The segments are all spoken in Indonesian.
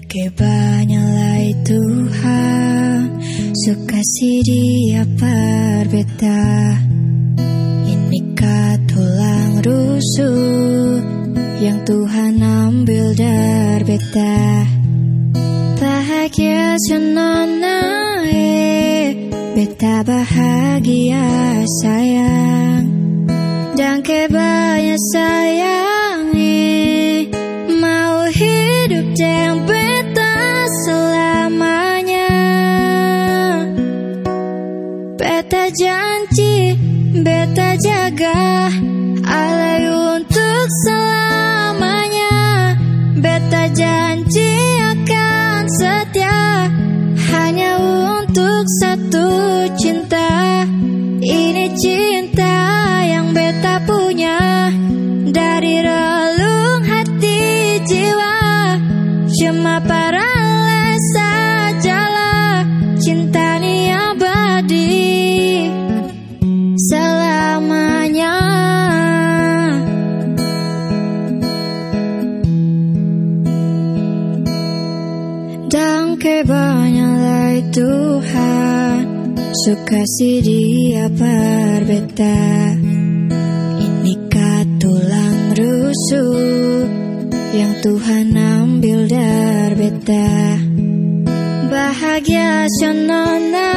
Kebanyalai Tuhan, sukasih Dia berbeda. Inikah tulang rusuk yang Tuhan ambil dari beta. Bahagia senona beta bahagia sayang. Dan kebanyak sayang mau hidup dengan beta selamanya. Beta janji, beta jaga alai untuk selamanya. Beta janji akan setia hanya untuk satu cinta. Ini cinta yang beta punya dari relung hati jiwa. Cuma paralel sajalah, cinta ini abadi selamanya. Dan kebanyalai Tuhan, sukasih Dia berbeda. Inikah tulang rusuk yang Tuhan ambil dari beta. Bahagia senona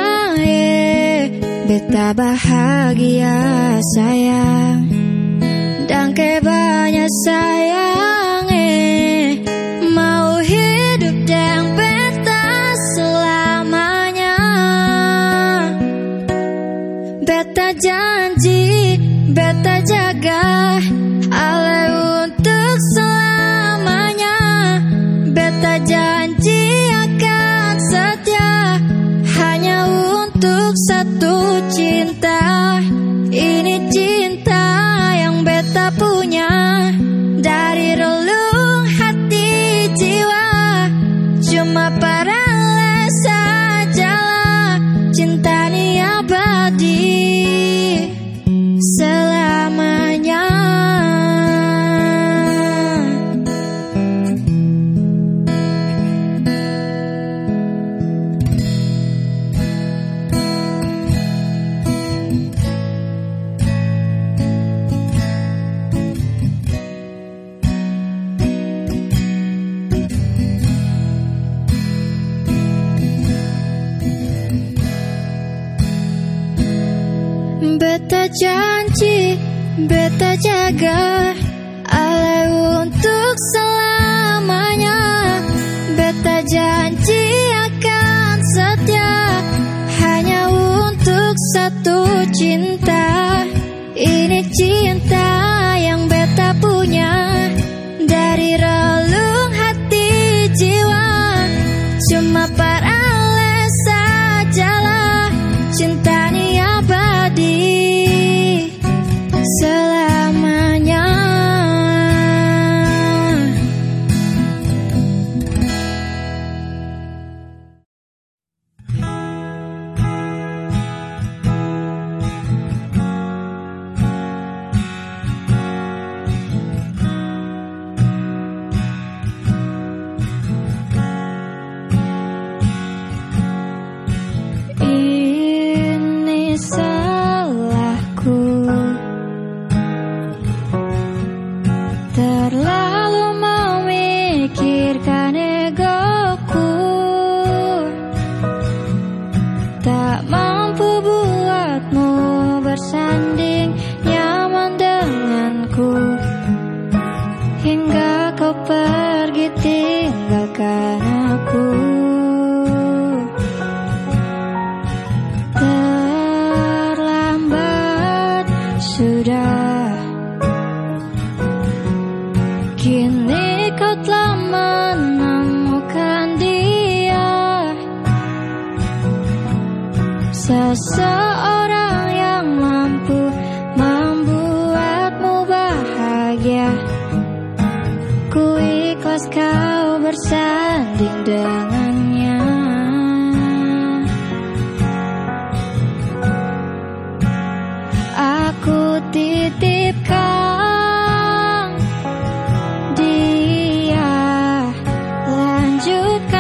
beta bahagia sayang. Dan kebanyak sayang mau hidup dengan beta selamanya. Beta janji, beta jaga alai untuk selamanya. Beta janji akan setia hanya untuk satu cinta. Ini cinta yang beta punya dari relung hati jiwa. Cuma paralel sajalah, cinta ini abadi selamanya. Beta janji, beta jaga alai untuk selamanya. Beta janji akan setia hanya untuk satu cinta. Ini cinta yang beta punya dari relung hati jiwa. Cuma paralel sajalah, cinta ini abadi selamanya. Ini salahku, terlalu memikirkan egoku. Tak mampu buatmu bersanding nyaman denganku. Hingga kau pergi tinggalkan aku. Terlambat sudah, kini kau telah menemukan dia. Seseorang yang mampu membuatmu bahagia. Ku ikhlas kau bersanding dengannya. Aku titipkan dia, lanjut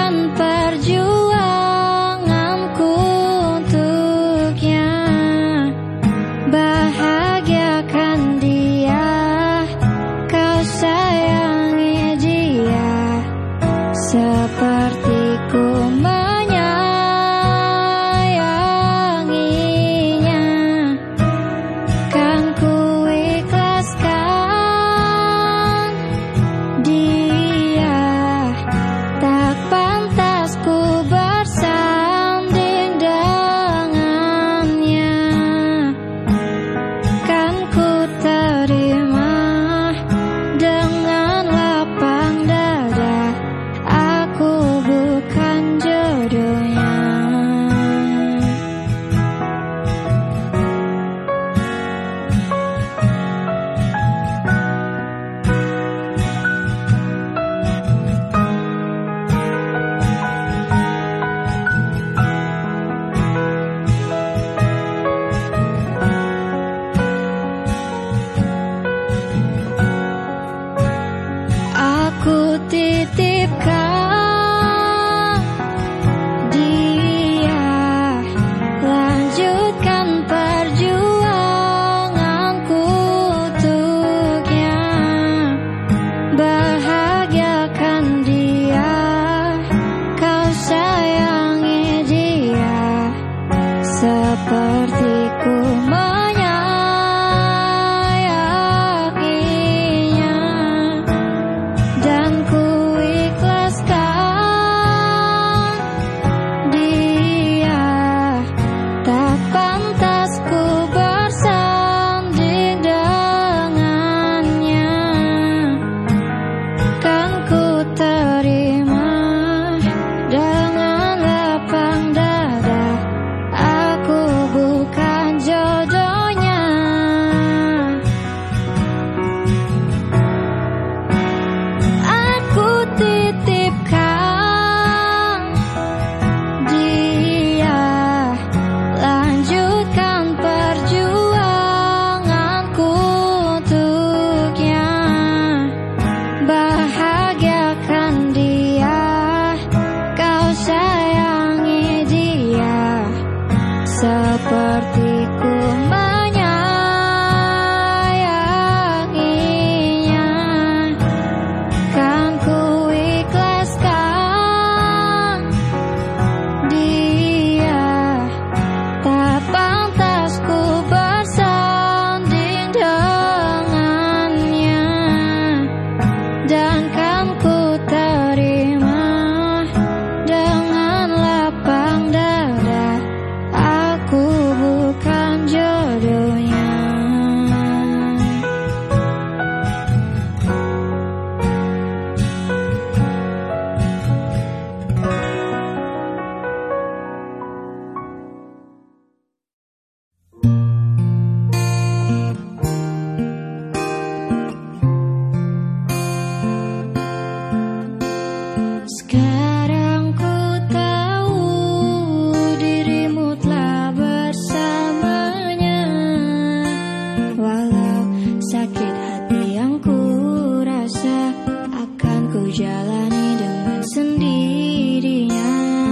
jalani dengan sendirinya.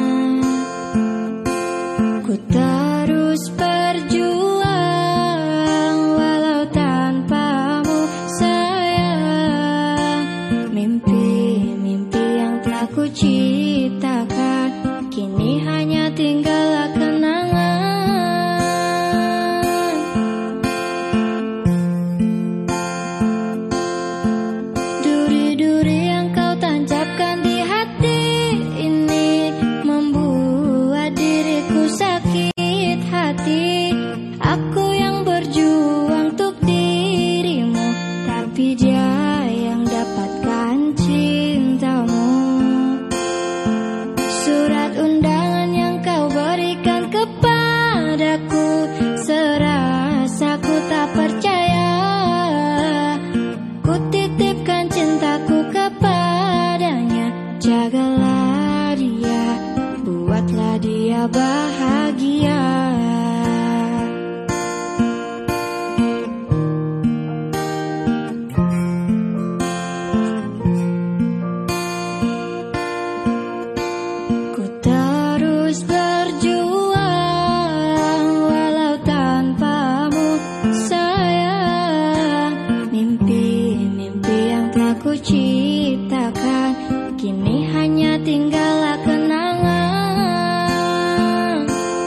Ku terus berjuang walau tanpamu sayang. Mimpi-mimpi yang telah ku ciptakan kini hanya tinggallah kenangan. Duri-duri yang kau tancapkan di hati ini membuat diriku sakit hati. Aku yang berjuang untuk dirimu, tapi dia yang dapatkan cintamu. Surat undangan yang kau berikan kepadaku, serasa ku tak percaya. Ku titipkan cintaku kepadanya, jagalah dia, buatlah dia bahagia. Ku terus berjuang walau tanpamu sayang. Mimpi-mimpi yang telah ku ciptakan kini hanya tinggallah kenangan.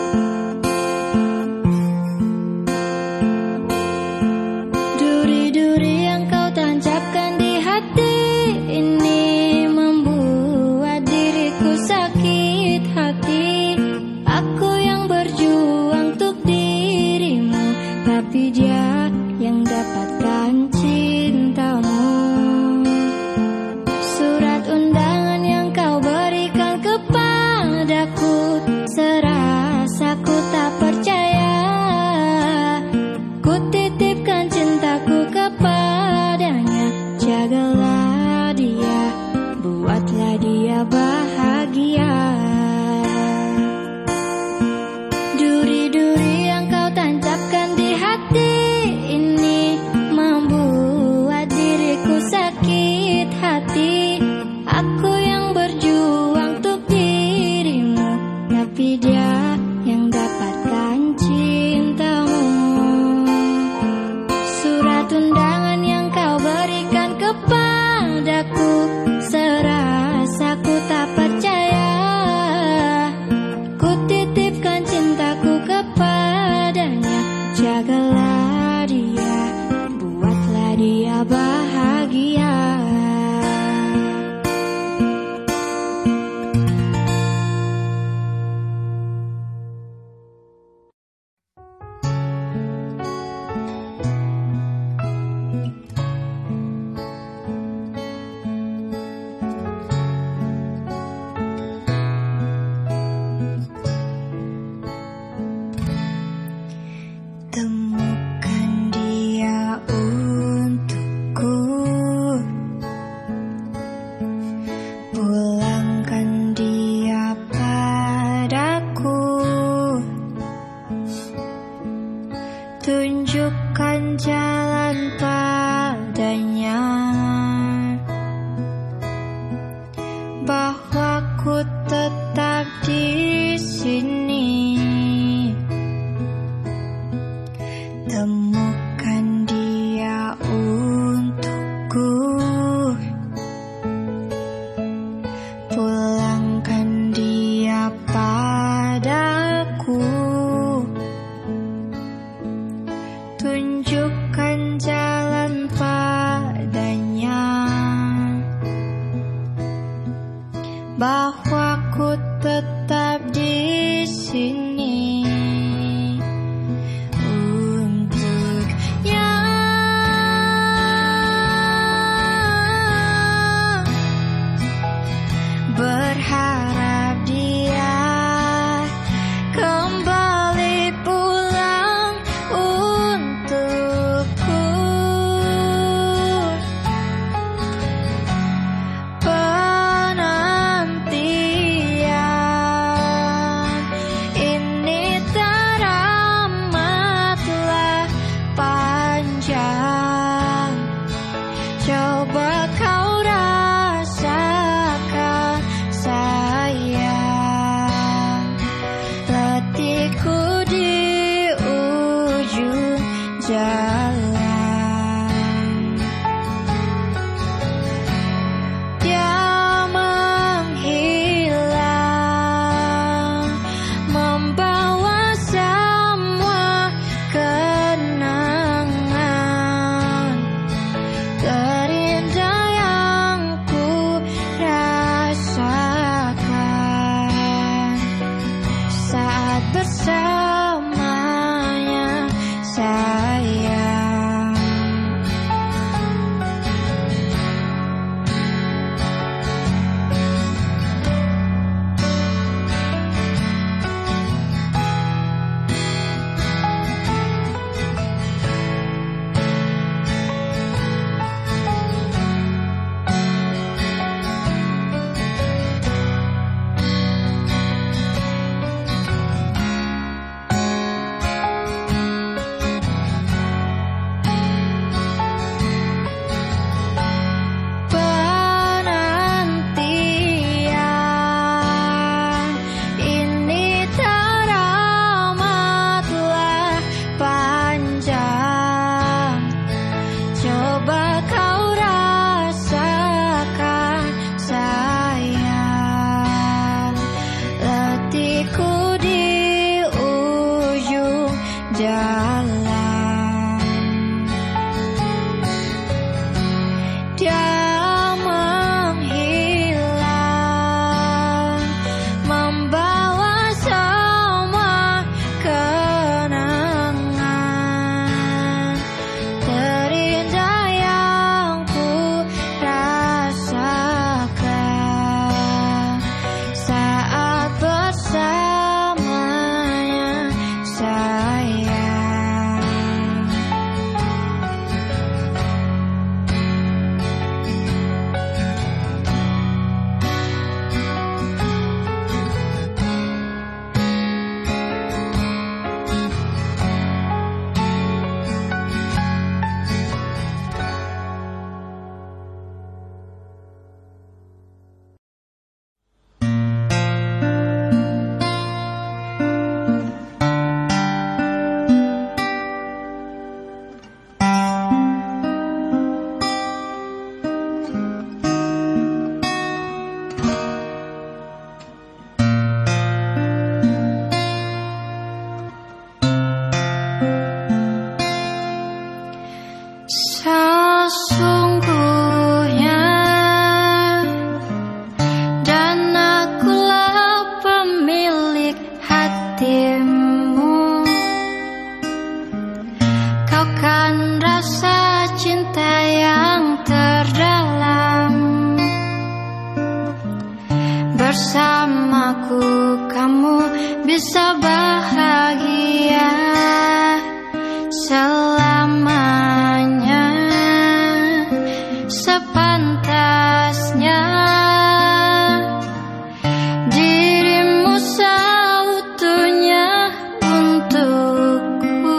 Duri-duri yang kau tancapkan di hati ini membuat diriku sakit hati. Aku yang berjuang untuk dirimu, tapi dia yang dapatkan cintamu. Surat undangan yang kau berikan kepadaku, serasa ku tak percaya. Ku titipkan cintaku kepadanya, jagalah dia, buatlah dia bahagia. Duri-duri yang kau tancapkan di hati ini membuat diriku sakit hati. Aku yang berjuang untuk dirimu, tapi dia yang dapatkan cintamu. Surat undangan yang kau berikan kepadaku, serasa ku tak percaya. Ku titipkan cintaku kepadanya, jagalah dia, buatlah dia bahagia. Temukan dia untukku, pulangkan dia padaku, tunjukkan jalan padanya, bahwa ku tetap di sini. Temukan dia untukku, pulangkan dia padaku, tunjukkan sesungguhnya, dan akulah pemilik hatimu. Kau kan rasa cinta yang terdalam. Bersamaku kamu bisa bahagia selamanya. Sepantasnya dirimu seutuhnya untukku.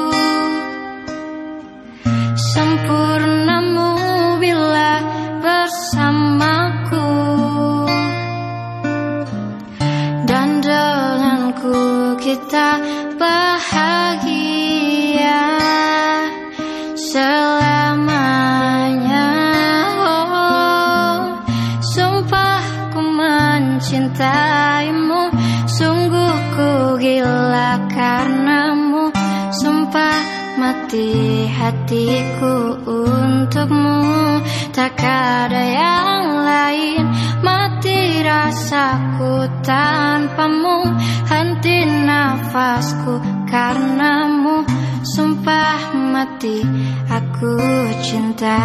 Sempurnamu bila bersamaku, dan denganku kita bahagia selamanya. Oh, sumpah ku mencintaimu, sungguh ku gila karenamu. Sumpah mati hatiku untukmu, tak ada yang lain. Mati rasaku tanpamu, henti nafasku karenamu. Sumpah mati aku cinta.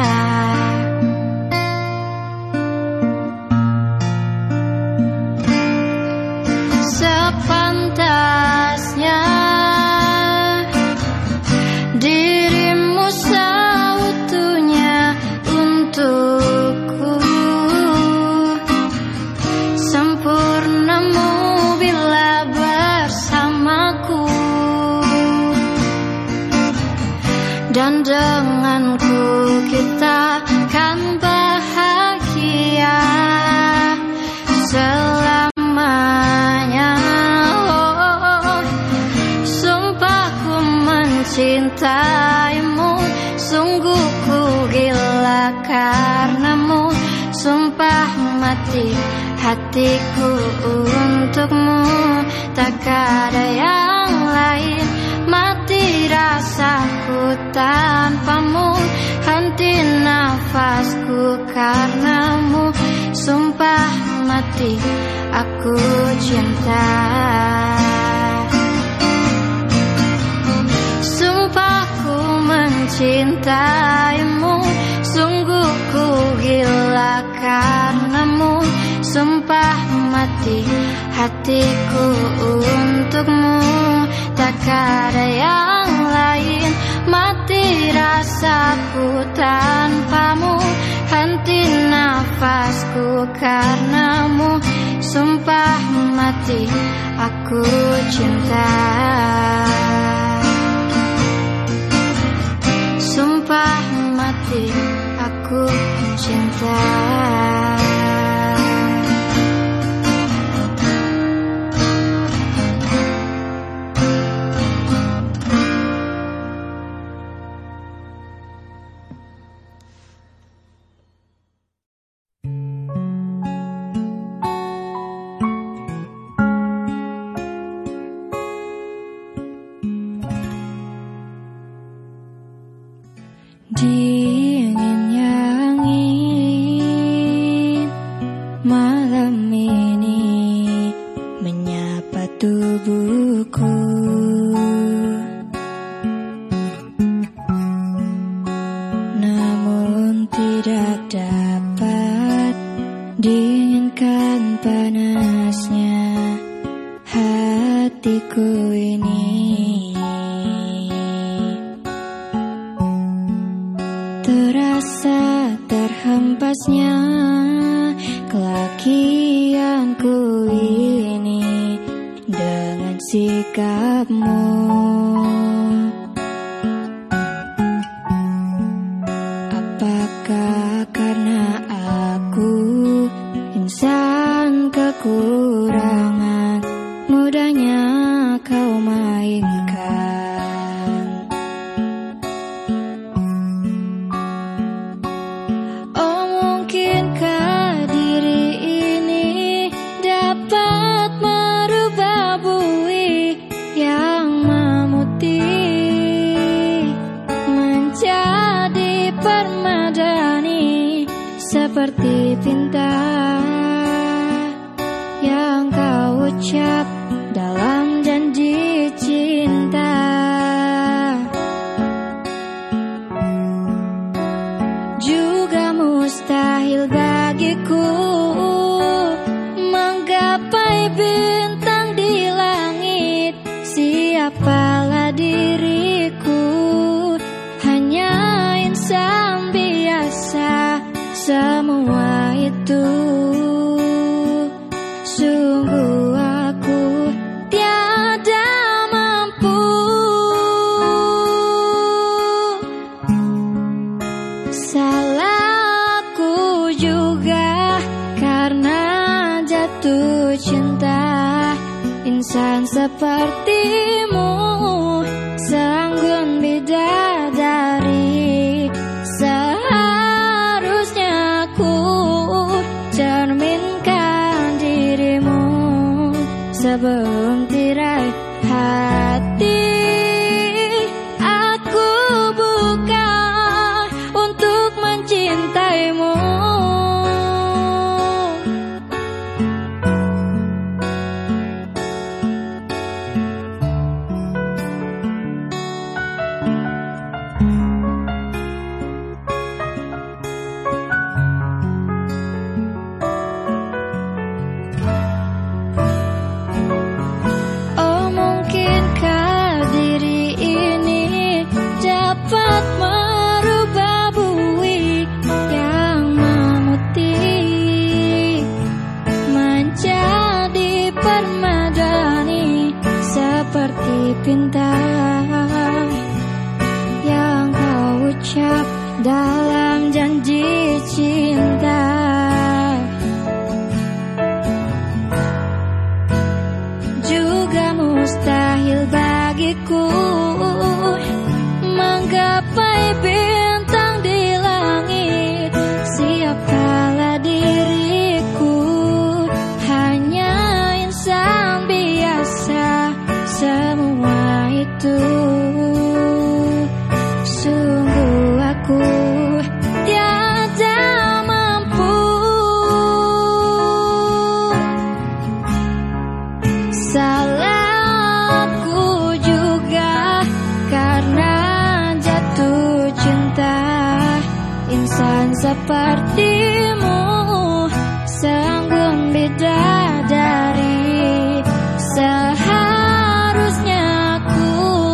Sepantasnya dirimu seutuhnya untukku. Sempurnamu bila bersamaku, dan denganku kita kan bahagia selamanya. Oh, sumpah ku mencintaimu, sungguh ku gila karenamu. Sumpah mati hatiku untukmu, tak ada yang lain. Mati rasaku tanpamu, henti nafasku karenamu. Sumpah mati aku cinta. Sumpah ku mencintaimu, sungguh ku gila karenamu. Sumpah mati hatiku untukmu, tak ada yang lain. Mati rasaku tanpamu, henti nafasku karenamu. Sumpah mati aku cinta. Sumpah mati aku cinta. Dinginnya angin malam ini menyapa tubuhku. Namun tidak dapat dinginkan panasnya hatiku ini. Terasa terhempasnya kelakianku ini dengan sikapmu. Apakah karena aku insan kekurangan, mudahnya kau mainkan? dipermadani seperti pinta yang kau ucap dalam janji cinta. Juga mustahil bagiku menggapai bintang di langit. Siapalah diriku, hanya insan biasa. Semua itu sungguh aku tiada mampu. Salahku juga karena jatuh cinta. Insan sepertimu seanggun bidadari. Seharusnya aku cerminkan dirimu sebelum tirai hati. Aku buka untuk mencintaimu. Pinta yang kau ucap dalam janji cinta. Juga mustahil bagiku menggapai bintang di langit. Siapalah diriku, hanya insan biasa. Semua itu sungguh aku tiada mampu. Salahku juga karena jatuh cinta. Insan sepertimu seanggun bidadari. Seharusnya aku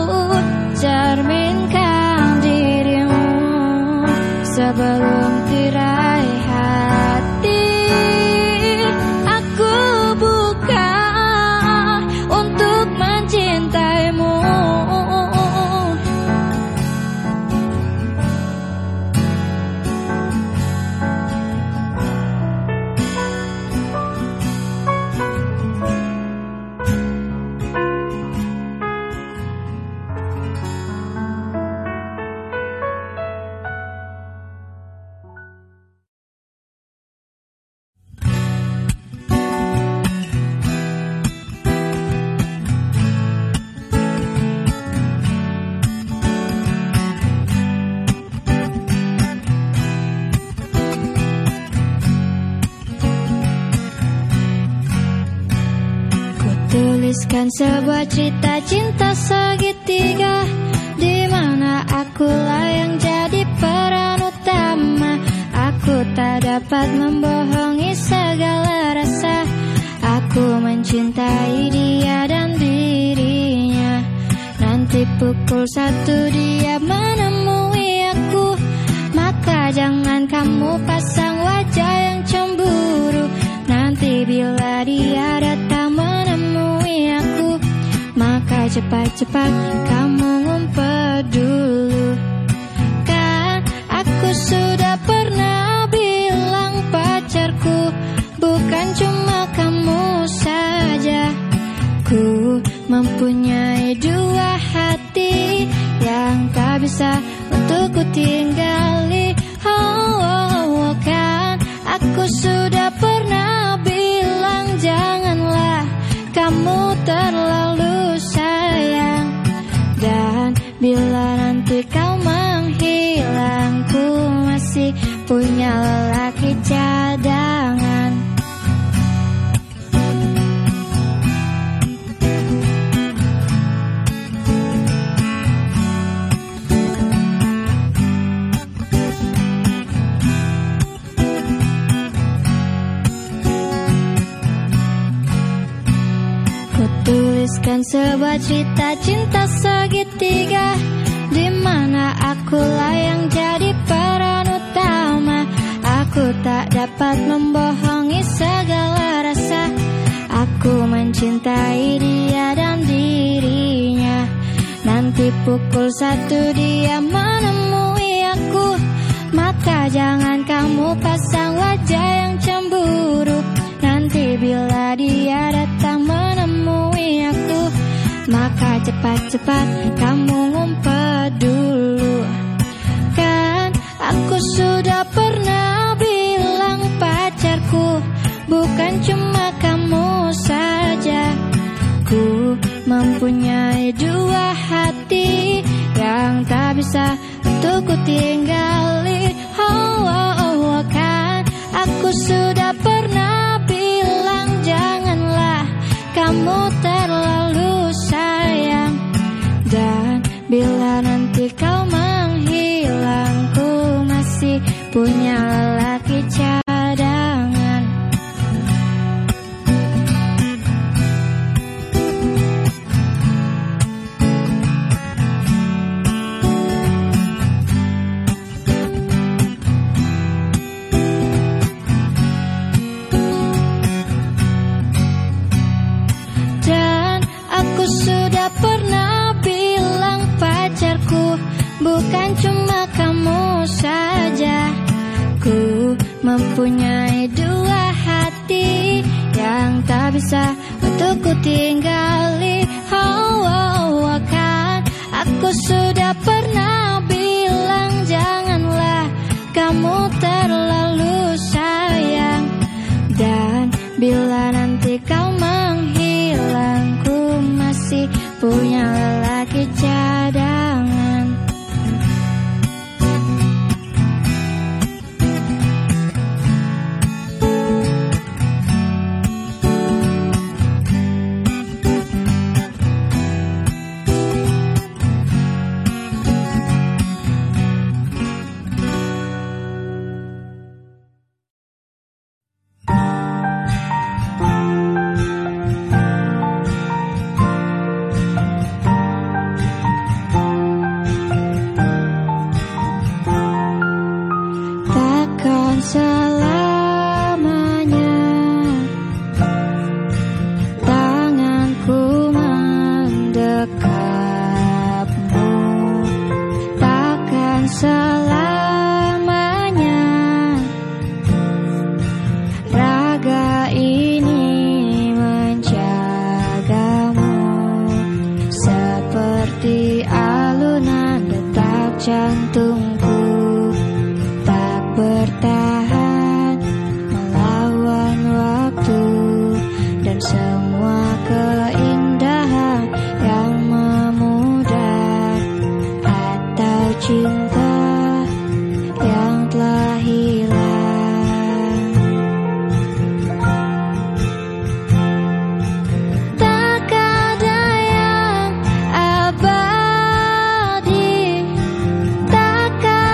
cerminkan dirimu sebelum tirai hati. Aku buka untuk mencintaimu. Tuliskan sebuah cerita cinta segitiga, di mana akulah yang jadi peran utama. Aku tak dapat membohongi segala rasa. Aku mencintai dia dan dirinya. Nanti pukul 1 dia menemui aku. Maka jangan kamu pasang wajah yang cemburu. Nanti bila dia datang menemui aku, maka cepat-cepat kamu ngumpet dulu. Kan aku sudah pernah bilang pacarku bukan cuma kamu saja. Ku mempunyai 2 hati yang tak bisa untuk ku tinggali. Oh, kan aku sudah pernah bilang janganlah kamu terlalu sayang. Dan bila nanti kau menghilang, ku punya lelaki cadangan. Tuliskan sebuah cerita cinta segitiga, di mana akulah yang jadi peran utama. Aku tak dapat membohongi segala rasa. Aku mencintai dia dan dirinya. Nanti pukul 1 dia menemui aku, maka jangan kamu pasang wajah yang cemburu. Nanti bila dia datang menemui aku, maka cepat-cepat kamu ngumpet dulu. Kan aku sudah pernah bilang pacarku bukan cuma kamu saja. Ku mempunyai 2 hati yang tak bisa untuk ku tinggali. Kan aku sudah pernah bilang janganlah kamu terlalu sayang. Dan bila nanti kau menghilang, ku masih punya lelaki cadangan. Aku sudah pernah bilang pacarku bukan cuma kamu saja. Ku mempunyai 2 hati yang tak bisa untuk ku tinggali. Kan aku sudah pernah bilang janganlah kamu terlalu sayang. Dan bila nanti kau menghilang, masih punya lelaki cadangan. Selamanya tanganku mendekapmu, takkan selamanya raga ini menjagamu. Seperti alunan detak jantungku tak bertahan melawan waktu, dan semua keindahan yang memudar atau cinta yang telah hilang. Tak ada yang abadi, takkan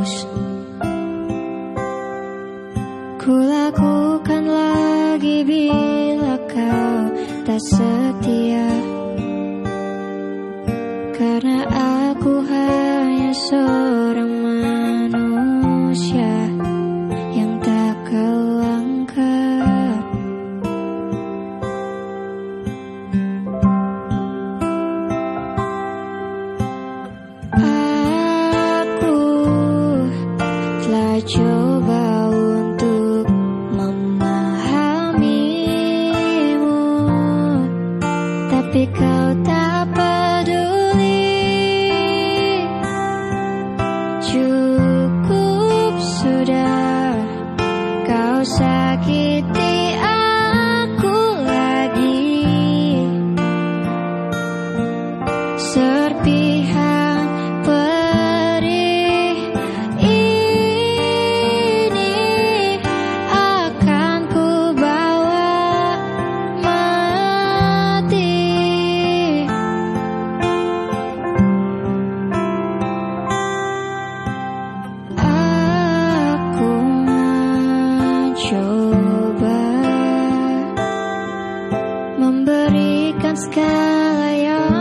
tulus. Kulakukan lagi bila kau tak setia, karena aku hanya seorang manusia yang tak kelangkah. Aku telah coba untuk memahamimu, tapi kau tak peduli. Cukup sudah, kau sakiti aku lagi. Serpihan perih ini akan ku bawa mati. Aku mencoba memberikan segala yang